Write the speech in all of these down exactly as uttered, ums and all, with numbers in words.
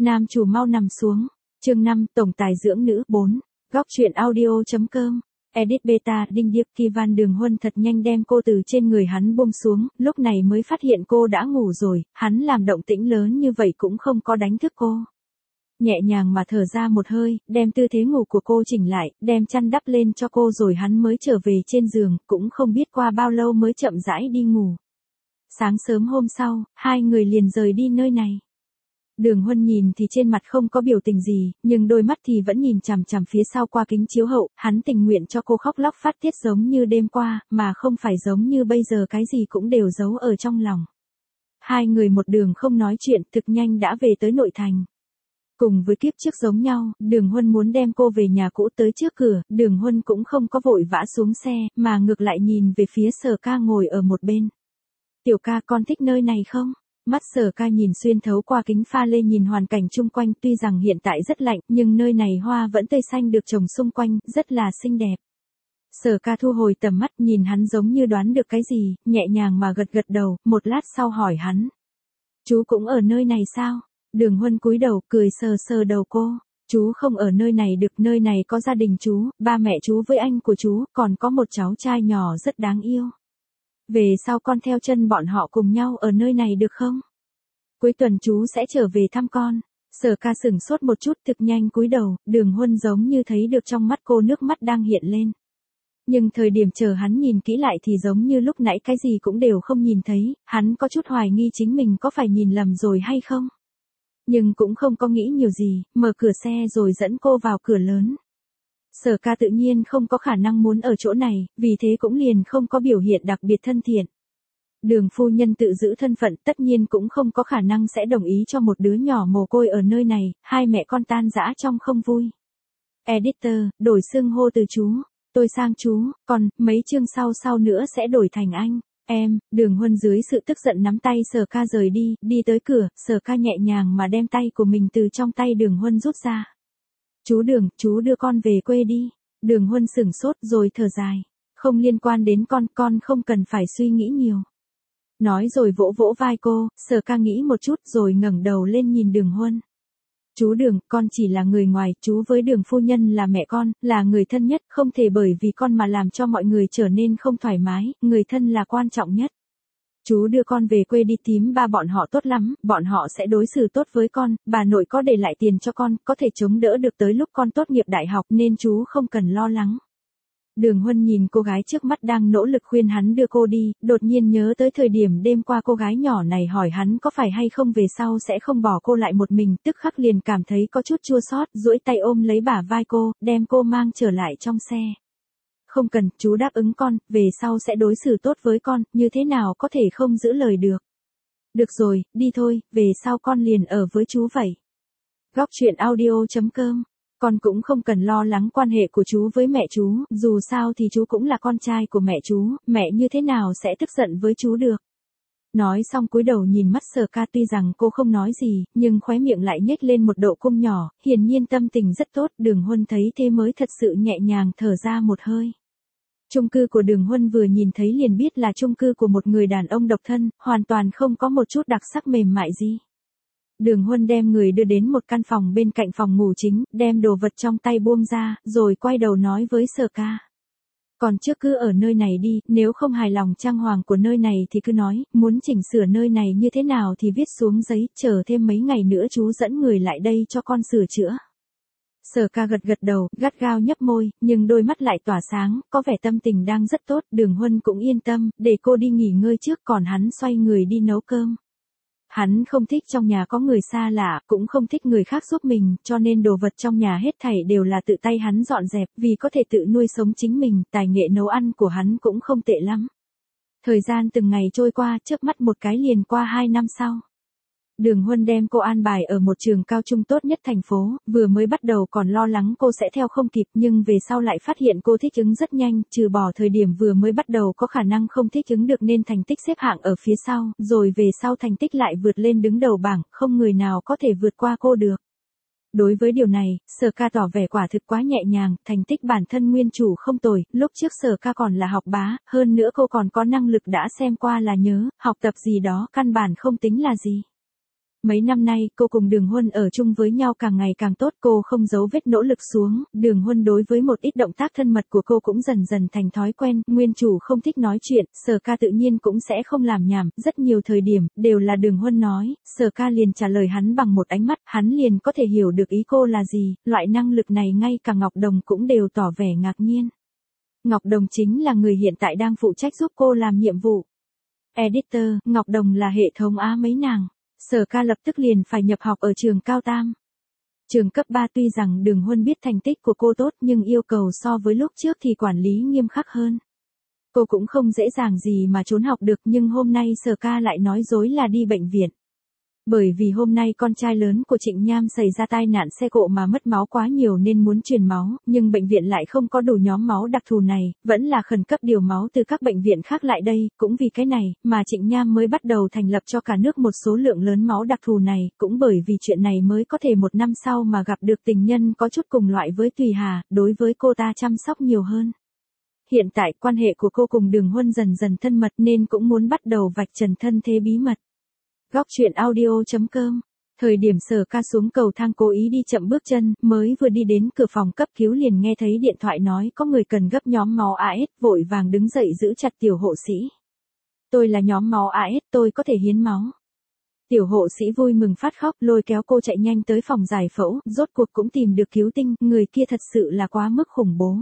Nam chủ mau nằm xuống. Chương năm, tổng tài dưỡng nữ bốn. Góc truyện audio.com. Edit beta Đinh Điệp Kỳ Văn Đường Huân thật nhanh đem cô từ trên người hắn buông xuống, lúc này mới phát hiện cô đã ngủ rồi, hắn làm động tĩnh lớn như vậy cũng không có đánh thức cô. Nhẹ nhàng mà thở ra một hơi, đem tư thế ngủ của cô chỉnh lại, đem chăn đắp lên cho cô rồi hắn mới trở về trên giường, cũng không biết qua bao lâu mới chậm rãi đi ngủ. Sáng sớm hôm sau, hai người liền rời đi nơi này. Đường Huân nhìn thì trên mặt không có biểu tình gì, nhưng đôi mắt thì vẫn nhìn chằm chằm phía sau qua kính chiếu hậu, hắn tình nguyện cho cô khóc lóc phát tiết giống như đêm qua, mà không phải giống như bây giờ cái gì cũng đều giấu ở trong lòng. Hai người một đường không nói chuyện, thực nhanh đã về tới nội thành. Cùng với kiếp trước giống nhau, Đường Huân muốn đem cô về nhà cũ tới trước cửa, Đường Huân cũng không có vội vã xuống xe, mà ngược lại nhìn về phía Sở Ca ngồi ở một bên. Tiểu ca, con thích nơi này không? Mắt Sở Ca nhìn xuyên thấu qua kính pha lê nhìn hoàn cảnh chung quanh, tuy rằng hiện tại rất lạnh, nhưng nơi này hoa vẫn tươi xanh được trồng xung quanh, rất là xinh đẹp. Sở Ca thu hồi tầm mắt nhìn hắn giống như đoán được cái gì, nhẹ nhàng mà gật gật đầu, một lát sau hỏi hắn. Chú cũng ở nơi này sao? Đường Huân cúi đầu, cười sờ sờ đầu cô. Chú không ở nơi này được, nơi này có gia đình chú, ba mẹ chú với anh của chú, còn có một cháu trai nhỏ rất đáng yêu. Về sau con theo chân bọn họ cùng nhau ở nơi này được không? Cuối tuần chú sẽ trở về thăm con. Sở Ca sửng sốt một chút, thực nhanh cúi đầu, Đường Huân giống như thấy được trong mắt cô nước mắt đang hiện lên. Nhưng thời điểm chờ hắn nhìn kỹ lại thì giống như lúc nãy cái gì cũng đều không nhìn thấy, hắn có chút hoài nghi chính mình có phải nhìn lầm rồi hay không. Nhưng cũng không có nghĩ nhiều gì, mở cửa xe rồi dẫn cô vào cửa lớn. Sở Ca tự nhiên không có khả năng muốn ở chỗ này, vì thế cũng liền không có biểu hiện đặc biệt thân thiện. Đường phu nhân tự giữ thân phận, tất nhiên cũng không có khả năng sẽ đồng ý cho một đứa nhỏ mồ côi ở nơi này, hai mẹ con tan rã trong không vui. Editor, đổi xưng hô từ chú, tôi sang chú, còn mấy chương sau sau nữa sẽ đổi thành anh. Em, Đường Huân dưới sự tức giận nắm tay Sở Ca rời đi, đi tới cửa, Sở Ca nhẹ nhàng mà đem tay của mình từ trong tay Đường Huân rút ra. Chú Đường, chú đưa con về quê đi. Đường Huân sửng sốt rồi thở dài. Không liên quan đến con, con không cần phải suy nghĩ nhiều. Nói rồi vỗ vỗ vai cô, Sở Ca nghĩ một chút rồi ngẩng đầu lên nhìn Đường Huân. Chú Đường, con chỉ là người ngoài, chú với Đường phu nhân là mẹ con, là người thân nhất, không thể bởi vì con mà làm cho mọi người trở nên không thoải mái, người thân là quan trọng nhất. Chú đưa con về quê đi, tím ba bọn họ tốt lắm, bọn họ sẽ đối xử tốt với con, bà nội có để lại tiền cho con, có thể chống đỡ được tới lúc con tốt nghiệp đại học nên chú không cần lo lắng. Đường Huân nhìn cô gái trước mắt đang nỗ lực khuyên hắn đưa cô đi, đột nhiên nhớ tới thời điểm đêm qua cô gái nhỏ này hỏi hắn có phải hay không về sau sẽ không bỏ cô lại một mình, tức khắc liền cảm thấy có chút chua xót, duỗi tay ôm lấy bả vai cô, đem cô mang trở lại trong xe. Không cần, chú đáp ứng con, về sau sẽ đối xử tốt với con, như thế nào có thể không giữ lời được. Được rồi, đi thôi, về sau con liền ở với chú vậy. Góc truyện audio.com. Con cũng không cần lo lắng quan hệ của chú với mẹ chú, dù sao thì chú cũng là con trai của mẹ chú, mẹ như thế nào sẽ tức giận với chú được. Nói xong cúi đầu nhìn mắt Sở Ca, tuy rằng cô không nói gì, nhưng khóe miệng lại nhếch lên một độ cung nhỏ, hiển nhiên tâm tình rất tốt, Đường Huân thấy thế mới thật sự nhẹ nhàng thở ra một hơi. Chung cư của Đường Huân vừa nhìn thấy liền biết là chung cư của một người đàn ông độc thân, hoàn toàn không có một chút đặc sắc mềm mại gì. Đường Huân đem người đưa đến một căn phòng bên cạnh phòng ngủ chính, đem đồ vật trong tay buông ra, rồi quay đầu nói với Sở Ca. Còn trước cứ ở nơi này đi, nếu không hài lòng trang hoàng của nơi này thì cứ nói, muốn chỉnh sửa nơi này như thế nào thì viết xuống giấy, chờ thêm mấy ngày nữa chú dẫn người lại đây cho con sửa chữa. Sở Ca gật gật đầu, gắt gao nhấp môi, nhưng đôi mắt lại tỏa sáng, có vẻ tâm tình đang rất tốt, Đường Huân cũng yên tâm, để cô đi nghỉ ngơi trước, còn hắn xoay người đi nấu cơm. Hắn không thích trong nhà có người xa lạ, cũng không thích người khác giúp mình, cho nên đồ vật trong nhà hết thảy đều là tự tay hắn dọn dẹp, vì có thể tự nuôi sống chính mình, tài nghệ nấu ăn của hắn cũng không tệ lắm. Thời gian từng ngày trôi qua, chớp mắt một cái liền qua hai năm sau. Đường Huân đem cô an bài ở một trường cao trung tốt nhất thành phố, vừa mới bắt đầu còn lo lắng cô sẽ theo không kịp, nhưng về sau lại phát hiện cô thích ứng rất nhanh, trừ bỏ thời điểm vừa mới bắt đầu có khả năng không thích ứng được nên thành tích xếp hạng ở phía sau, rồi về sau thành tích lại vượt lên đứng đầu bảng, không người nào có thể vượt qua cô được. Đối với điều này, Sở Ca tỏ vẻ quả thực quá nhẹ nhàng, thành tích bản thân nguyên chủ không tồi, lúc trước Sở Ca còn là học bá, hơn nữa cô còn có năng lực đã xem qua là nhớ, học tập gì đó căn bản không tính là gì. Mấy năm nay cô cùng Đường Huân ở chung với nhau càng ngày càng tốt, cô không giấu vết nỗ lực xuống, Đường Huân đối với một ít động tác thân mật của cô cũng dần dần thành thói quen, nguyên chủ không thích nói chuyện, Sở Ca tự nhiên cũng sẽ không làm nhảm, rất nhiều thời điểm, đều là Đường Huân nói, Sở Ca liền trả lời hắn bằng một ánh mắt, hắn liền có thể hiểu được ý cô là gì, loại năng lực này ngay cả Ngọc Đồng cũng đều tỏ vẻ ngạc nhiên. Ngọc Đồng chính là người hiện tại đang phụ trách giúp cô làm nhiệm vụ. Editor, Ngọc Đồng là hệ thống á mấy nàng. Sở Ca lập tức liền phải nhập học ở trường cao tam. Trường cấp ba tuy rằng Đường Huân biết thành tích của cô tốt nhưng yêu cầu so với lúc trước thì quản lý nghiêm khắc hơn. Cô cũng không dễ dàng gì mà trốn học được nhưng hôm nay Sở Ca lại nói dối là đi bệnh viện. Bởi vì hôm nay con trai lớn của Trịnh Nham xảy ra tai nạn xe cộ mà mất máu quá nhiều nên muốn truyền máu, nhưng bệnh viện lại không có đủ nhóm máu đặc thù này, vẫn là khẩn cấp điều máu từ các bệnh viện khác lại đây, cũng vì cái này, mà Trịnh Nham mới bắt đầu thành lập cho cả nước một số lượng lớn máu đặc thù này, cũng bởi vì chuyện này mới có thể một năm sau mà gặp được tình nhân có chút cùng loại với Tùy Hà, đối với cô ta chăm sóc nhiều hơn. Hiện tại quan hệ của cô cùng Đường Huân dần dần thân mật nên cũng muốn bắt đầu vạch trần thân thế bí mật. Góc truyện audio chấm com. Thời điểm Sở Ca xuống cầu thang cố ý đi chậm bước chân, mới vừa đi đến cửa phòng cấp cứu liền nghe thấy điện thoại nói có người cần gấp nhóm máu a ét, vội vàng đứng dậy giữ chặt tiểu hộ sĩ. Tôi là nhóm máu a ét, tôi có thể hiến máu. Tiểu hộ sĩ vui mừng phát khóc, lôi kéo cô chạy nhanh tới phòng giải phẫu, rốt cuộc cũng tìm được cứu tinh, người kia thật sự là quá mức khủng bố.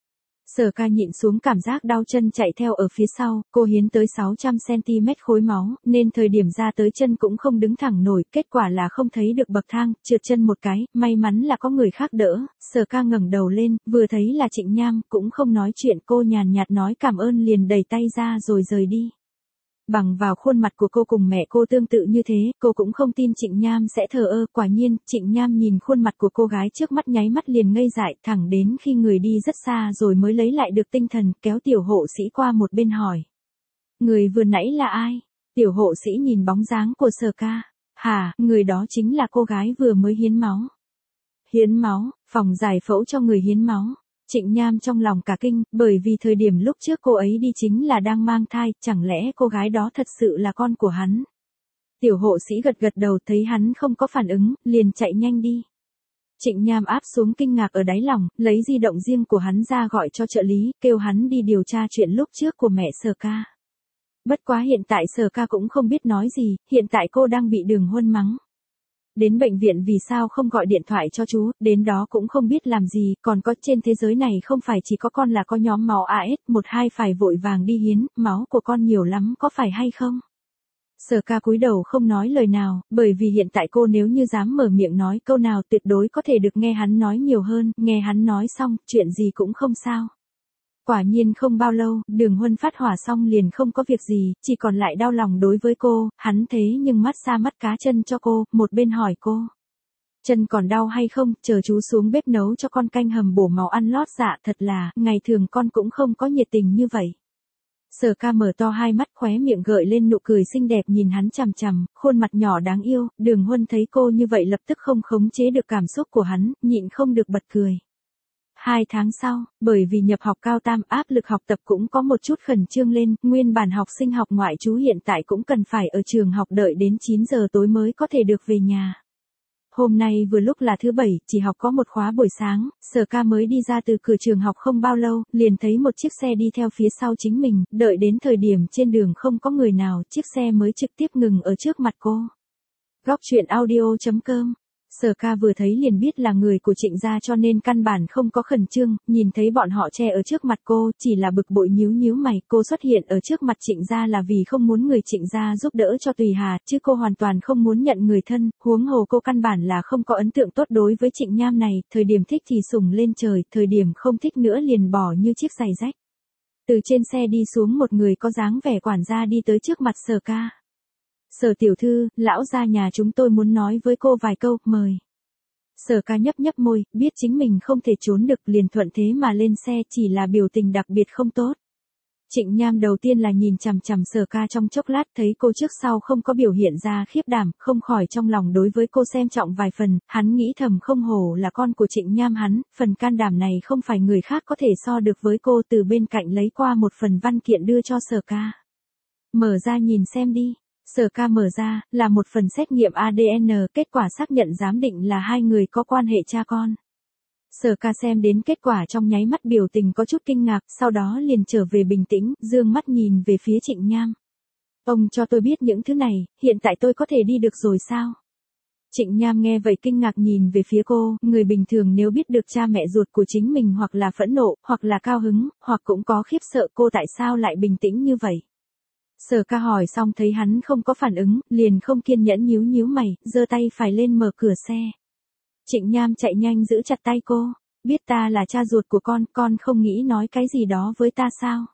Sở Ca nhịn xuống cảm giác đau chân chạy theo ở phía sau, cô hiến tới sáu trăm xăng ti mét khối máu, nên thời điểm ra tới chân cũng không đứng thẳng nổi, kết quả là không thấy được bậc thang, trượt chân một cái, may mắn là có người khác đỡ, Sở Ca ngẩng đầu lên, vừa thấy là Trịnh Nham, cũng không nói chuyện, cô nhàn nhạt nói cảm ơn liền đẩy tay ra rồi rời đi. Bằng vào khuôn mặt của cô cùng mẹ cô tương tự như thế, cô cũng không tin Trịnh Nham sẽ thờ ơ, quả nhiên, Trịnh Nham nhìn khuôn mặt của cô gái trước mắt nháy mắt liền ngây dại, thẳng đến khi người đi rất xa rồi mới lấy lại được tinh thần, kéo tiểu hộ sĩ qua một bên hỏi. Người vừa nãy là ai? Tiểu hộ sĩ nhìn bóng dáng của Sở Ca. Hả, người đó chính là cô gái vừa mới hiến máu. Hiến máu, phòng giải phẫu cho người hiến máu. Trịnh Nham trong lòng cả kinh, bởi vì thời điểm lúc trước cô ấy đi chính là đang mang thai, chẳng lẽ cô gái đó thật sự là con của hắn. Tiểu hộ sĩ gật gật đầu thấy hắn không có phản ứng, liền chạy nhanh đi. Trịnh Nham áp xuống kinh ngạc ở đáy lòng, lấy di động riêng của hắn ra gọi cho trợ lý, kêu hắn đi điều tra chuyện lúc trước của mẹ Sở Ca. Bất quá hiện tại Sở Ca cũng không biết nói gì, hiện tại cô đang bị Đường Huân mắng. Đến bệnh viện vì sao không gọi điện thoại cho chú, đến đó cũng không biết làm gì, còn có trên thế giới này không phải chỉ có con là có nhóm máu a ét, một hai phải vội vàng đi hiến, máu của con nhiều lắm có phải hay không? Sở Ca cúi đầu không nói lời nào, bởi vì hiện tại cô nếu như dám mở miệng nói câu nào tuyệt đối có thể được nghe hắn nói nhiều hơn, nghe hắn nói xong, chuyện gì cũng không sao. Quả nhiên không bao lâu, Đường Huân phát hỏa xong liền không có việc gì, chỉ còn lại đau lòng đối với cô, hắn thế nhưng mắt xa mắt cá chân cho cô, một bên hỏi cô. Chân còn đau hay không, chờ chú xuống bếp nấu cho con canh hầm bổ máu ăn lót dạ, thật là, ngày thường con cũng không có nhiệt tình như vậy. Sở Ca mở to hai mắt khóe miệng gợi lên nụ cười xinh đẹp nhìn hắn chằm chằm, khuôn mặt nhỏ đáng yêu, Đường Huân thấy cô như vậy lập tức không khống chế được cảm xúc của hắn, nhịn không được bật cười. Hai tháng sau, bởi vì nhập học cao tam áp lực học tập cũng có một chút khẩn trương lên, nguyên bản học sinh học ngoại trú hiện tại cũng cần phải ở trường học đợi đến chín giờ tối mới có thể được về nhà. Hôm nay vừa lúc là thứ bảy, chỉ học có một khóa buổi sáng, Sở Ca mới đi ra từ cửa trường học không bao lâu, liền thấy một chiếc xe đi theo phía sau chính mình, đợi đến thời điểm trên đường không có người nào, chiếc xe mới trực tiếp ngừng ở trước mặt cô. Góc truyện audio chấm com. Sở Ca vừa thấy liền biết là người của Trịnh gia cho nên căn bản không có khẩn trương, nhìn thấy bọn họ che ở trước mặt cô, chỉ là bực bội nhíu nhíu mày, cô xuất hiện ở trước mặt Trịnh gia là vì không muốn người Trịnh gia giúp đỡ cho Tùy Hà, chứ cô hoàn toàn không muốn nhận người thân, huống hồ cô căn bản là không có ấn tượng tốt đối với Trịnh Nham này, thời điểm thích thì sùng lên trời, thời điểm không thích nữa liền bỏ như chiếc giày rách. Từ trên xe đi xuống một người có dáng vẻ quản gia đi tới trước mặt Sở Ca. Sở tiểu thư, lão gia nhà chúng tôi muốn nói với cô vài câu, mời. Sở Ca nhấp nhấp môi, biết chính mình không thể trốn được liền thuận thế mà lên xe, chỉ là biểu tình đặc biệt không tốt. Trịnh Nham đầu tiên là nhìn chằm chằm Sở Ca trong chốc lát thấy cô trước sau không có biểu hiện ra khiếp đảm, không khỏi trong lòng đối với cô xem trọng vài phần, hắn nghĩ thầm không hổ là con của Trịnh Nham hắn, phần can đảm này không phải người khác có thể so được với cô, từ bên cạnh lấy qua một phần văn kiện đưa cho Sở Ca. Mở ra nhìn xem đi. Sở ca mở ra, là một phần xét nghiệm a đê en, kết quả xác nhận giám định là hai người có quan hệ cha con. Sở ca xem đến kết quả trong nháy mắt biểu tình có chút kinh ngạc, sau đó liền trở về bình tĩnh, dương mắt nhìn về phía Trịnh Nham. Ông cho tôi biết những thứ này, hiện tại tôi có thể đi được rồi sao? Trịnh Nham nghe vậy kinh ngạc nhìn về phía cô, người bình thường nếu biết được cha mẹ ruột của chính mình hoặc là phẫn nộ, hoặc là cao hứng, hoặc cũng có khiếp sợ, cô tại sao lại bình tĩnh như vậy? Sở ca hỏi xong thấy hắn không có phản ứng, liền không kiên nhẫn nhíu nhíu mày, giơ tay phải lên mở cửa xe. Trịnh Nham chạy nhanh giữ chặt tay cô, biết ta là cha ruột của con, con không nghĩ nói cái gì đó với ta sao?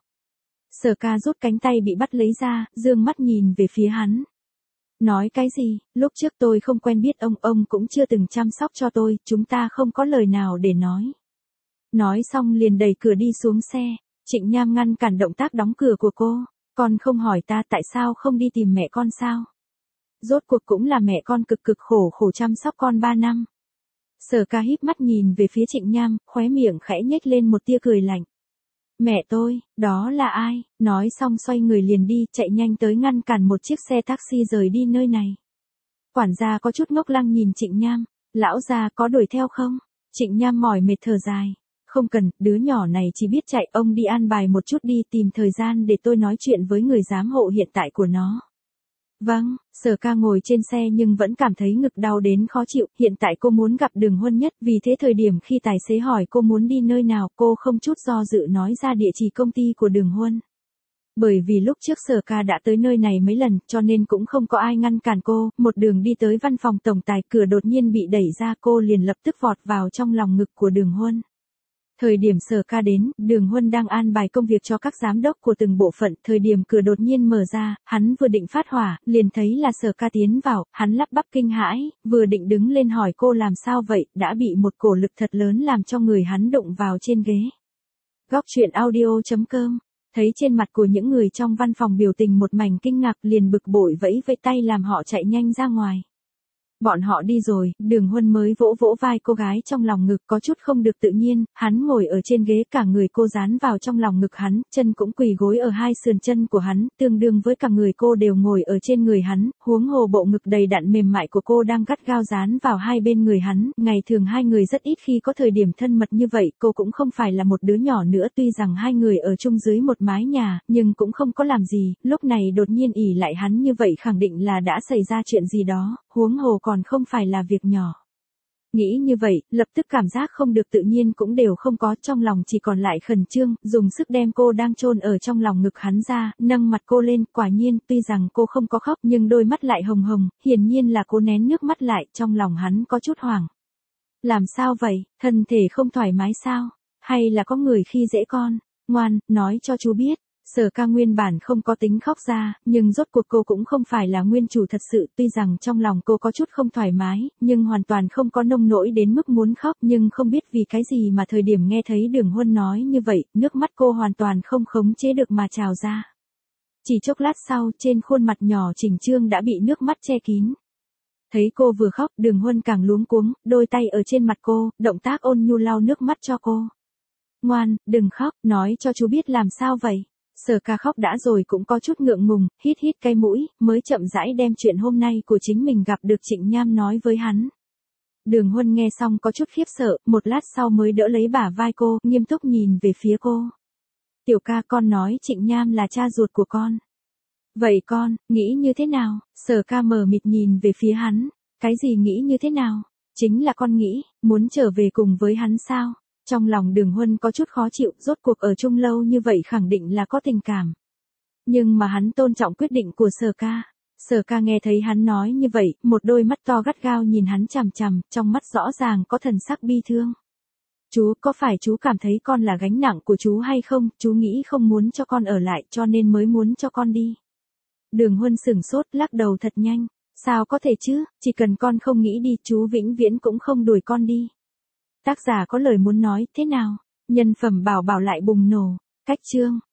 Sở ca rút cánh tay bị bắt lấy ra, dương mắt nhìn về phía hắn. Nói cái gì, lúc trước tôi không quen biết ông, ông cũng chưa từng chăm sóc cho tôi, chúng ta không có lời nào để nói. Nói xong liền đẩy cửa đi xuống xe, Trịnh Nham ngăn cản động tác đóng cửa của cô, con không hỏi ta tại sao không đi tìm mẹ con sao? Rốt cuộc cũng là mẹ con cực cực khổ khổ chăm sóc con ba năm. Sở ca híp mắt nhìn về phía Trịnh Nham, khóe miệng khẽ nhếch lên một tia cười lạnh. Mẹ tôi, đó là ai? Nói xong xoay người liền đi, chạy nhanh tới ngăn cản một chiếc xe taxi rời đi nơi này. Quản gia có chút ngốc lăng nhìn Trịnh Nham, lão gia có đuổi theo không? Trịnh Nham mỏi mệt thở dài. Không cần, đứa nhỏ này chỉ biết chạy, ông đi an bài một chút đi, tìm thời gian để tôi nói chuyện với người giám hộ hiện tại của nó. Vâng, Sở ca ngồi trên xe nhưng vẫn cảm thấy ngực đau đến khó chịu, hiện tại cô muốn gặp Đường Huân nhất, vì thế thời điểm khi tài xế hỏi cô muốn đi nơi nào, cô không chút do dự nói ra địa chỉ công ty của Đường Huân. Bởi vì lúc trước Sở ca đã tới nơi này mấy lần, cho nên cũng không có ai ngăn cản cô, một đường đi tới văn phòng tổng tài, cửa đột nhiên bị đẩy ra, cô liền lập tức vọt vào trong lòng ngực của Đường Huân. Thời điểm Sở ca đến, Đường Huân đang an bài công việc cho các giám đốc của từng bộ phận, thời điểm cửa đột nhiên mở ra, hắn vừa định phát hỏa, liền thấy là Sở ca tiến vào, hắn lắp bắp kinh hãi, vừa định đứng lên hỏi cô làm sao vậy, đã bị một cổ lực thật lớn làm cho người hắn đụng vào trên ghế. Góc truyện audio chấm com, thấy trên mặt của những người trong văn phòng biểu tình một mảnh kinh ngạc, liền bực bội vẫy vẫy tay làm họ chạy nhanh ra ngoài. Bọn họ đi rồi, Đường Huân mới vỗ vỗ vai cô gái trong lòng ngực, có chút không được tự nhiên, hắn ngồi ở trên ghế, cả người cô dán vào trong lòng ngực hắn, chân cũng quỳ gối ở hai sườn chân của hắn, tương đương với cả người cô đều ngồi ở trên người hắn, huống hồ bộ ngực đầy đặn mềm mại của cô đang gắt gao dán vào hai bên người hắn, ngày thường hai người rất ít khi có thời điểm thân mật như vậy, cô cũng không phải là một đứa nhỏ nữa, tuy rằng hai người ở chung dưới một mái nhà, nhưng cũng không có làm gì, lúc này đột nhiên ỉ lại hắn như vậy khẳng định là đã xảy ra chuyện gì đó, huống hồ còn không phải là việc nhỏ. Nghĩ như vậy, lập tức cảm giác không được tự nhiên cũng đều không có, trong lòng chỉ còn lại khẩn trương, dùng sức đem cô đang chôn ở trong lòng ngực hắn ra, nâng mặt cô lên, quả nhiên, tuy rằng cô không có khóc nhưng đôi mắt lại hồng hồng, hiển nhiên là cô nén nước mắt lại, trong lòng hắn có chút hoảng. Làm sao vậy, thân thể không thoải mái sao? Hay là có người khi dễ con? Ngoan, nói cho chú biết. Sở ca nguyên bản không có tính khóc ra, nhưng rốt cuộc cô cũng không phải là nguyên chủ thật sự, tuy rằng trong lòng cô có chút không thoải mái, nhưng hoàn toàn không có nông nỗi đến mức muốn khóc, nhưng không biết vì cái gì mà thời điểm nghe thấy Đường Huân nói như vậy, nước mắt cô hoàn toàn không khống chế được mà trào ra. Chỉ chốc lát sau, trên khuôn mặt nhỏ chỉnh trương đã bị nước mắt che kín. Thấy cô vừa khóc, Đường Huân càng luống cuống, đôi tay ở trên mặt cô, động tác ôn nhu lau nước mắt cho cô. Ngoan, đừng khóc, nói cho chú biết làm sao vậy. Sở ca khóc đã rồi cũng có chút ngượng ngùng, hít hít cái mũi, mới chậm rãi đem chuyện hôm nay của chính mình gặp được Trịnh Nham nói với hắn. Đường Huân nghe xong có chút khiếp sợ, một lát sau mới đỡ lấy bả vai cô, nghiêm túc nhìn về phía cô. Tiểu ca, con nói Trịnh Nham là cha ruột của con. Vậy con, nghĩ như thế nào? Sở ca mờ mịt nhìn về phía hắn. Cái gì nghĩ như thế nào? Chính là con nghĩ, muốn trở về cùng với hắn sao? Trong lòng Đường Huân có chút khó chịu, rốt cuộc ở chung lâu như vậy khẳng định là có tình cảm. Nhưng mà hắn tôn trọng quyết định của Sở ca. Sở ca nghe thấy hắn nói như vậy, một đôi mắt to gắt gao nhìn hắn chằm chằm, trong mắt rõ ràng có thần sắc bi thương. Chú, có phải chú cảm thấy con là gánh nặng của chú hay không? Chú nghĩ không muốn cho con ở lại cho nên mới muốn cho con đi. Đường Huân sửng sốt, lắc đầu thật nhanh. Sao có thể chứ, chỉ cần con không nghĩ đi, chú vĩnh viễn cũng không đuổi con đi. Tác giả có lời muốn nói, thế nào? Nhân phẩm bảo bảo lại bùng nổ. Cách chương.